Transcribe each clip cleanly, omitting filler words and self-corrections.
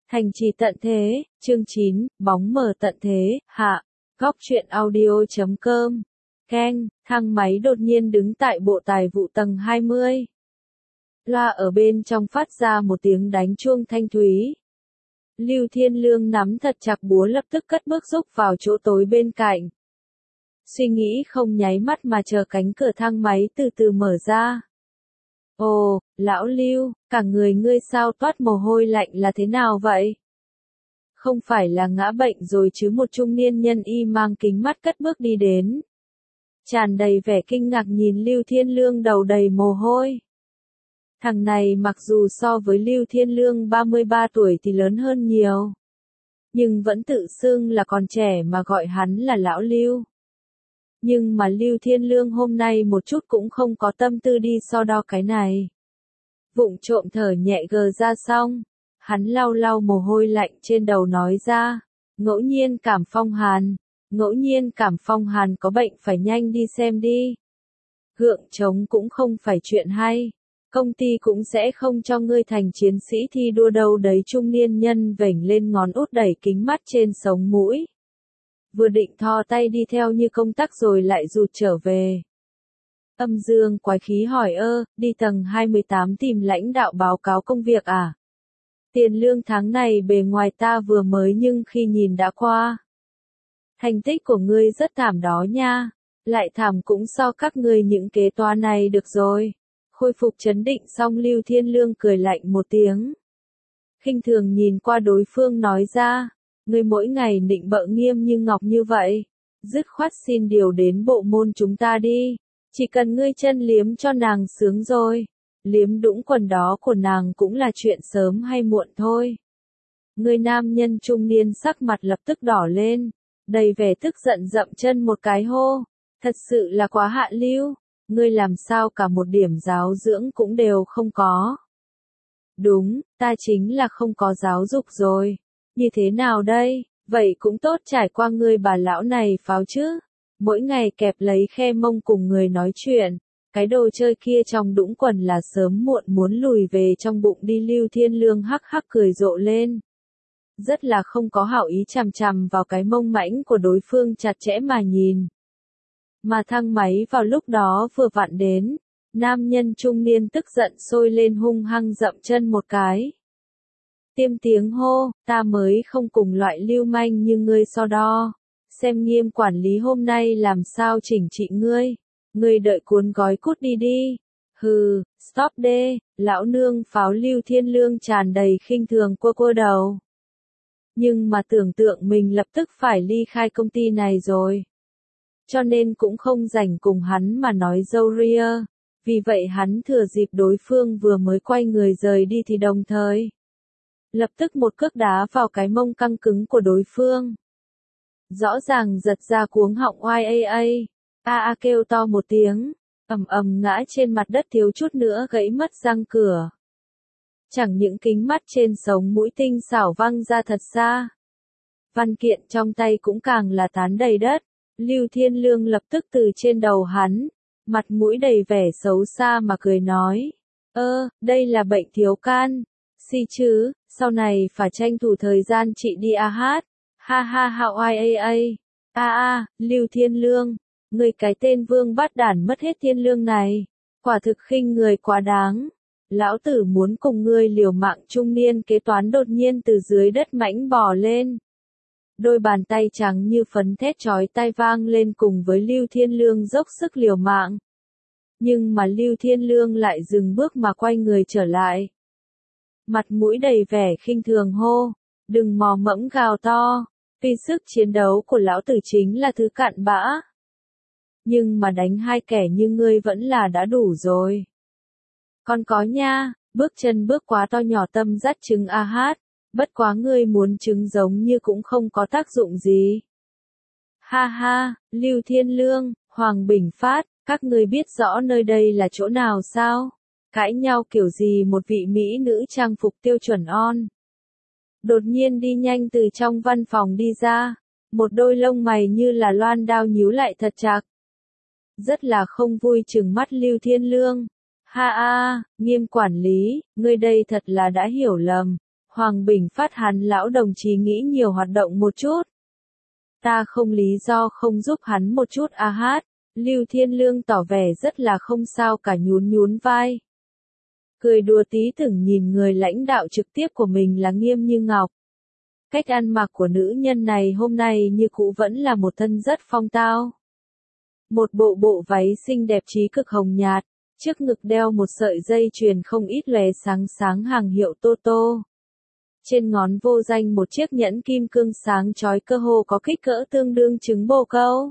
Thành trì tận thế, chương 9, bóng mờ tận thế, hạ, góc truyện audio.com, Keng, thang máy đột nhiên đứng tại bộ tài vụ tầng 20. Loa ở bên trong phát ra một tiếng đánh chuông thanh thúy. Lưu Thiên Lương nắm thật chặt búa lập tức cất bước rúc vào chỗ tối bên cạnh. Suy nghĩ không nháy mắt mà chờ cánh cửa thang máy từ từ mở ra. Ồ, lão Lưu, cả người ngươi sao toát mồ hôi lạnh là thế nào vậy? Không phải là ngã bệnh rồi chứ? Một trung niên nhân y mang kính mắt cất bước đi đến. Tràn đầy vẻ kinh ngạc nhìn Lưu Thiên Lương đầu đầy mồ hôi. Thằng này mặc dù so với Lưu Thiên Lương 33 tuổi thì lớn hơn nhiều. Nhưng vẫn tự xưng là còn trẻ mà gọi hắn là lão Lưu. Nhưng mà Lưu Thiên Lương hôm nay một chút cũng không có tâm tư đi so đo cái này. Vụng trộm thở nhẹ gờ ra xong, hắn lau lau mồ hôi lạnh trên đầu nói ra, ngẫu nhiên cảm phong hàn có bệnh phải nhanh đi xem đi. Gượng trống cũng không phải chuyện hay, công ty cũng sẽ không cho ngươi thành chiến sĩ thi đua đâu đấy. Trung niên nhân vểnh lên ngón út đẩy kính mắt trên sống mũi. Vừa định thò tay đi theo như công tắc rồi lại rụt trở về. Âm dương quái khí hỏi đi tầng 28 tìm lãnh đạo báo cáo công việc à? Tiền lương tháng này bề ngoài ta vừa mới nhưng khi nhìn đã qua. Thành tích của ngươi rất thảm đó nha, lại thảm cũng so các ngươi những kế toán này được rồi. Khôi phục trấn định xong Lưu Thiên Lương cười lạnh một tiếng. Khinh thường nhìn qua đối phương nói ra. Ngươi mỗi ngày nịnh bợ Nghiêm Như Ngọc như vậy, dứt khoát xin điều đến bộ môn chúng ta đi, chỉ cần ngươi chân liếm cho nàng sướng rồi, liếm đũng quần đó của nàng cũng là chuyện sớm hay muộn thôi. Người nam nhân trung niên sắc mặt lập tức đỏ lên, đầy vẻ tức giận dậm chân một cái hô, thật sự là quá hạ lưu, ngươi làm sao cả một điểm giáo dưỡng cũng đều không có. Đúng, ta chính là không có giáo dục rồi. Như thế nào đây? Vậy cũng tốt, trải qua ngươi bà lão này pháo chứ. Mỗi ngày kẹp lấy khe mông cùng người nói chuyện. Cái đồ chơi kia trong đũng quần là sớm muộn muốn lùi về trong bụng đi. Lưu Thiên Lương hắc hắc cười rộ lên. Rất là không có hảo ý chằm chằm vào cái mông mãnh của đối phương chặt chẽ mà nhìn. Mà thang máy vào lúc đó vừa vặn đến. Nam nhân trung niên tức giận sôi lên hung hăng dậm chân một cái. Tiêm tiếng hô, ta mới không cùng loại lưu manh như ngươi so đo. Xem Nghiêm quản lý hôm nay làm sao chỉnh trị ngươi. Ngươi đợi cuốn gói cút đi đi. Hừ, stop đê, lão nương pháo. Lưu Thiên Lương tràn đầy khinh thường quơ đầu. Nhưng mà tưởng tượng mình lập tức phải ly khai công ty này rồi. Cho nên cũng không rảnh cùng hắn mà nói dâu ria. Vì vậy hắn thừa dịp đối phương vừa mới quay người rời đi thì đồng thời lập tức một cước đá vào cái mông căng cứng của đối phương. Rõ ràng giật ra cuống họng oai a kêu to một tiếng, ầm ầm ngã trên mặt đất thiếu chút nữa gãy mất răng cửa. Chẳng những kính mắt trên sống mũi tinh xảo văng ra thật xa. Văn kiện trong tay cũng càng là tán đầy đất. Lưu Thiên Lương lập tức từ trên đầu hắn, mặt mũi đầy vẻ xấu xa mà cười nói. Đây là bệnh thiếu can. Si chứ, sau này phải tranh thủ thời gian chị đi hát. Ha ha ha oai Lưu Thiên Lương, ngươi cái tên vương bát đản mất hết thiên lương này, quả thực khinh người quá đáng. Lão tử muốn cùng ngươi liều mạng. Trung niên kế toán đột nhiên từ dưới đất mãnh bò lên. Đôi bàn tay trắng như phấn thét chói tai vang lên cùng với Lưu Thiên Lương dốc sức liều mạng. Nhưng mà Lưu Thiên Lương lại dừng bước mà quay người trở lại. Mặt mũi đầy vẻ khinh thường hô, đừng mò mẫm gào to, vì sức chiến đấu của lão tử chính là thứ cặn bã. Nhưng mà đánh hai kẻ như ngươi vẫn là đã đủ rồi. Còn có nha, bước chân bước quá to nhỏ tâm dắt trứng hát, bất quá ngươi muốn trứng giống như cũng không có tác dụng gì. Ha ha, Lưu Thiên Lương, Hoàng Bình Phát, các ngươi biết rõ nơi đây là chỗ nào sao? Cãi nhau kiểu gì? Một vị mỹ nữ trang phục tiêu chuẩn on. Đột nhiên đi nhanh từ trong văn phòng đi ra, một đôi lông mày như là loan đao nhíu lại thật chặt. Rất là không vui trừng mắt Lưu Thiên Lương. Ha Nghiêm quản lý, ngươi đây thật là đã hiểu lầm. Hoàng Bình Phát hắn lão đồng chí nghĩ nhiều hoạt động một chút. Ta không lý do không giúp hắn một chút à hát. Lưu Thiên Lương tỏ vẻ rất là không sao cả nhún nhún vai. Cười đùa tí tưởng nhìn người lãnh đạo trực tiếp của mình là Nghiêm Như Ngọc. Cách ăn mặc của nữ nhân này hôm nay như cũ vẫn là một thân rất phong tao. Một bộ váy xinh đẹp trí cực hồng nhạt, trước ngực đeo một sợi dây chuyền không ít lóe sáng sáng hàng hiệu Toto. Trên ngón vô danh một chiếc nhẫn kim cương sáng chói cơ hồ có kích cỡ tương đương trứng bồ câu.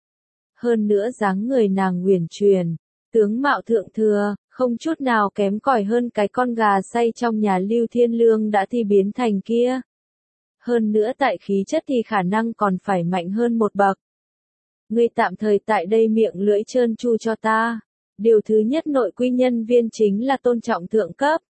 Hơn nữa dáng người nàng uyển chuyển, tướng mạo thượng thừa, không chút nào kém cỏi hơn cái con gà xay trong nhà Lưu Thiên Lương đã thi biến thành kia. Hơn nữa tại khí chất thì khả năng còn phải mạnh hơn một bậc. Ngươi tạm thời tại đây miệng lưỡi trơn tru cho ta. Điều thứ nhất nội quy nhân viên chính là tôn trọng thượng cấp.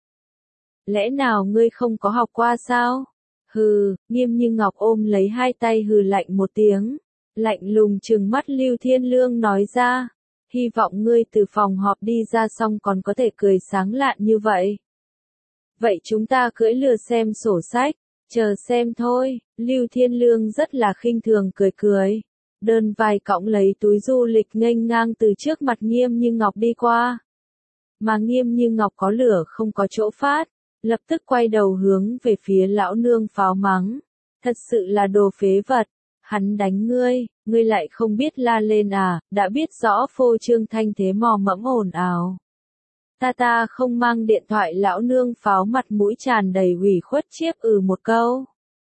Lẽ nào ngươi không có học qua sao? Hừ, Nghiêm Như Ngọc ôm lấy hai tay hừ lạnh một tiếng. Lạnh lùng trừng mắt Lưu Thiên Lương nói ra. Hy vọng ngươi từ phòng họp đi ra xong còn có thể cười sáng lạn như vậy. Vậy chúng ta cưỡi lừa xem sổ sách, chờ xem thôi. Lưu Thiên Lương rất là khinh thường cười cười. Đơn vai cõng lấy túi du lịch nghênh ngang từ trước mặt Nghiêm Như Ngọc đi qua. Mà Nghiêm Như Ngọc có lửa không có chỗ phát, lập tức quay đầu hướng về phía lão nương pháo mắng. Thật sự là đồ phế vật, hắn đánh ngươi lại không biết la lên à, đã biết rõ phô trương thanh thế mò mẫm ồn ào. Ta không mang điện thoại lão nương pháo mặt mũi tràn đầy ủy khuất chiếp một câu.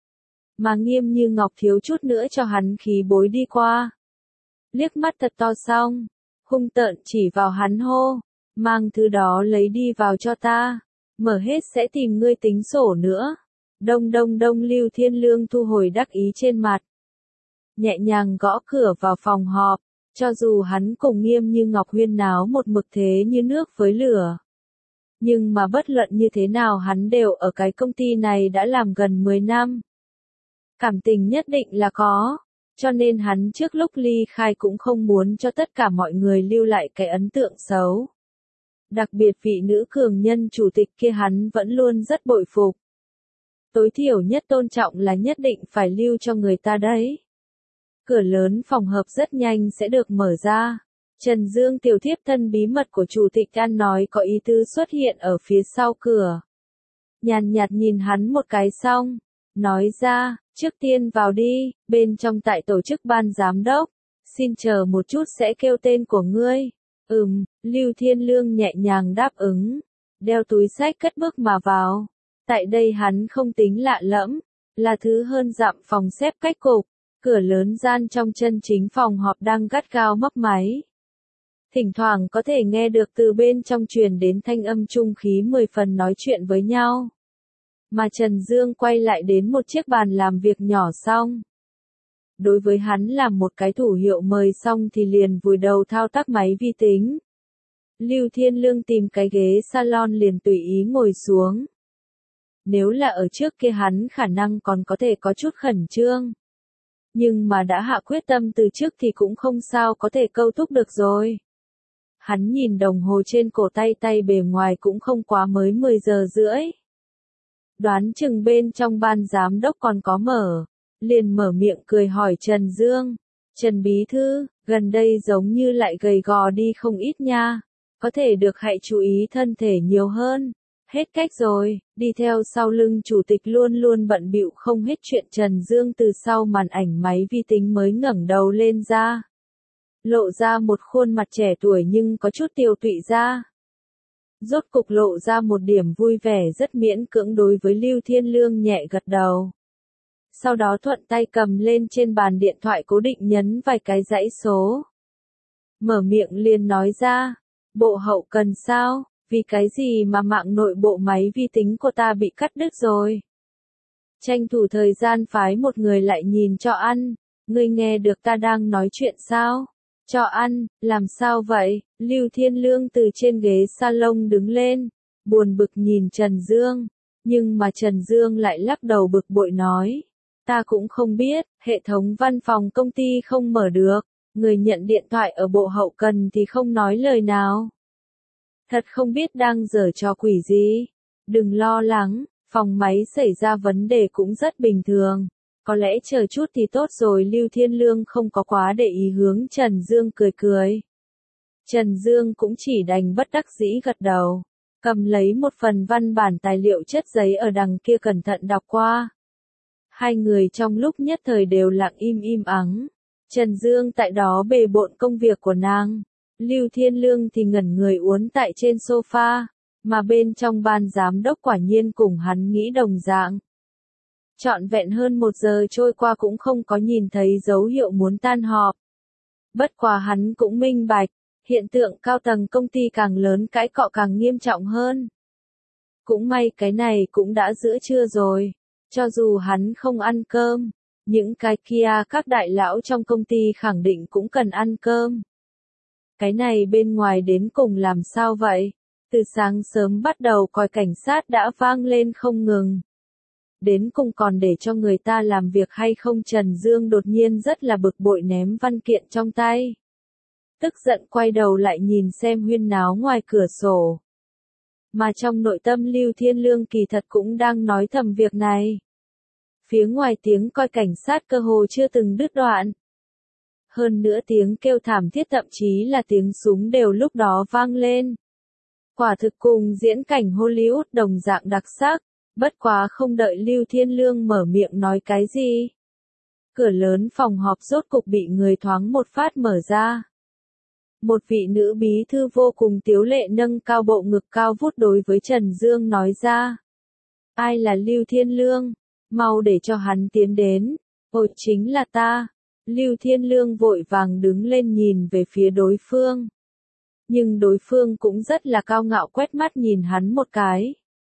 Mà Nghiêm Như Ngọc thiếu chút nữa cho hắn khí bối đi qua. Liếc mắt thật to xong, hung tợn chỉ vào hắn hô, mang thứ đó lấy đi vào cho ta, mở hết sẽ tìm ngươi tính sổ nữa. Đông Lưu Thiên Lương thu hồi đắc ý trên mặt. Nhẹ nhàng gõ cửa vào phòng họp, cho dù hắn cùng Nghiêm Như Ngọc huyên náo một mực thế như nước với lửa. Nhưng mà bất luận như thế nào hắn đều ở cái công ty này đã làm gần 10 năm. Cảm tình nhất định là có, cho nên hắn trước lúc ly khai cũng không muốn cho tất cả mọi người lưu lại cái ấn tượng xấu. Đặc biệt vị nữ cường nhân chủ tịch kia hắn vẫn luôn rất bội phục. Tối thiểu nhất tôn trọng là nhất định phải lưu cho người ta đấy. Cửa lớn phòng hợp rất nhanh sẽ được mở ra. Trần Dương tiểu thiếp thân bí mật của chủ tịch ăn nói có ý tứ xuất hiện ở phía sau cửa. Nhàn nhạt nhìn hắn một cái xong, nói ra, trước tiên vào đi, bên trong tại tổ chức ban giám đốc, xin chờ một chút sẽ kêu tên của ngươi. Lưu Thiên Lương nhẹ nhàng đáp ứng, đeo túi xách cất bước mà vào. Tại đây hắn không tính lạ lẫm, là thứ hơn dặm phòng xếp cách cục, cửa lớn gian trong chân chính phòng họp đang gắt gao mấp máy. Thỉnh thoảng có thể nghe được từ bên trong truyền đến thanh âm trung khí 10 phần nói chuyện với nhau. Mà Trần Dương quay lại đến một chiếc bàn làm việc nhỏ xong. Đối với hắn làm một cái thủ hiệu mời xong thì liền vùi đầu thao tác máy vi tính. Lưu Thiên Lương tìm cái ghế salon liền tùy ý ngồi xuống. Nếu là ở trước kia hắn khả năng còn có thể có chút khẩn trương. Nhưng mà đã hạ quyết tâm từ trước thì cũng không sao có thể câu thúc được rồi. Hắn nhìn đồng hồ trên cổ tay bề ngoài cũng không quá mới 10 giờ rưỡi. Đoán chừng bên trong ban giám đốc còn có mở. Liền mở miệng cười hỏi Trần Dương. Trần Bí Thư, gần đây giống như lại gầy gò đi không ít nha. Có thể được hãy chú ý thân thể nhiều hơn. Hết cách rồi, đi theo sau lưng chủ tịch luôn luôn bận bịu không hết chuyện. Trần Dương từ sau màn ảnh máy vi tính mới ngẩng đầu lên ra. Lộ ra một khuôn mặt trẻ tuổi nhưng có chút tiều tụy ra. Rốt cục lộ ra một điểm vui vẻ rất miễn cưỡng đối với Lưu Thiên Lương nhẹ gật đầu. Sau đó thuận tay cầm lên trên bàn điện thoại cố định nhấn vài cái dãy số. Mở miệng liền nói ra, bộ hậu cần sao, vì cái gì mà mạng nội bộ máy vi tính của ta bị cắt đứt rồi. Tranh thủ thời gian phái một người lại nhìn cho ăn, ngươi nghe được ta đang nói chuyện sao? Cho ăn, làm sao vậy? Lưu Thiên Lương từ trên ghế salon đứng lên, buồn bực nhìn Trần Dương, nhưng mà Trần Dương lại lắc đầu bực bội nói. Ta cũng không biết, hệ thống văn phòng công ty không mở được, người nhận điện thoại ở bộ hậu cần thì không nói lời nào. Thật không biết đang giở trò quỷ gì. Đừng lo lắng, Phòng máy xảy ra vấn đề cũng rất bình thường. Có lẽ chờ chút thì tốt rồi. Lưu Thiên Lương không có quá để ý, hướng Trần Dương cười cười. Trần Dương cũng chỉ đành bất đắc dĩ gật đầu, cầm lấy một phần văn bản tài liệu chất giấy ở đằng kia cẩn thận đọc qua. Hai người trong lúc nhất thời đều lặng im ắng. Trần Dương tại đó bề bộn công việc của nàng. Lưu Thiên Lương thì ngẩn người uốn tại trên sofa, mà bên trong ban giám đốc quả nhiên cùng hắn nghĩ đồng dạng. Trọn vẹn hơn 1 giờ trôi qua cũng không có nhìn thấy dấu hiệu muốn tan họp. Bất quá hắn cũng minh bạch, hiện tượng cao tầng công ty càng lớn cãi cọ càng nghiêm trọng hơn. Cũng may cái này cũng đã giữa trưa rồi, cho dù hắn không ăn cơm, những cái kia các đại lão trong công ty khẳng định cũng cần ăn cơm. Cái này bên ngoài đến cùng làm sao vậy? Từ sáng sớm bắt đầu còi cảnh sát đã vang lên không ngừng. Đến cùng còn để cho người ta làm việc hay không? Trần Dương đột nhiên rất là bực bội ném văn kiện trong tay. Tức giận quay đầu lại nhìn xem huyên náo ngoài cửa sổ. Mà trong nội tâm Lưu Thiên Lương kỳ thật cũng đang nói thầm việc này. Phía ngoài tiếng còi cảnh sát cơ hồ chưa từng đứt đoạn. Hơn nữa tiếng kêu thảm thiết thậm chí là tiếng súng đều lúc đó vang lên. Quả thực cùng diễn cảnh Hollywood đồng dạng đặc sắc, bất quá không đợi Lưu Thiên Lương mở miệng nói cái gì. Cửa lớn phòng họp rốt cục bị người thoáng một phát mở ra. Một vị nữ bí thư vô cùng tiếu lệ nâng cao bộ ngực cao vút đối với Trần Dương nói ra. Ai là Lưu Thiên Lương? Mau để cho hắn tiến đến. Ôi chính là ta. Lưu Thiên Lương vội vàng đứng lên nhìn về phía đối phương. Nhưng đối phương cũng rất là cao ngạo quét mắt nhìn hắn một cái.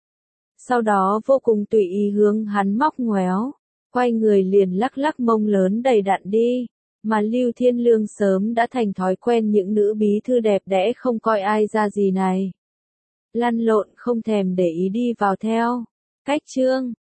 Sau đó vô cùng tùy ý hướng hắn móc ngoéo. Quay người liền lắc lắc mông lớn đầy đặn đi. Mà Lưu Thiên Lương sớm đã thành thói quen những nữ bí thư đẹp đẽ không coi ai ra gì này. Lăn lộn không thèm để ý đi vào theo. Cách chương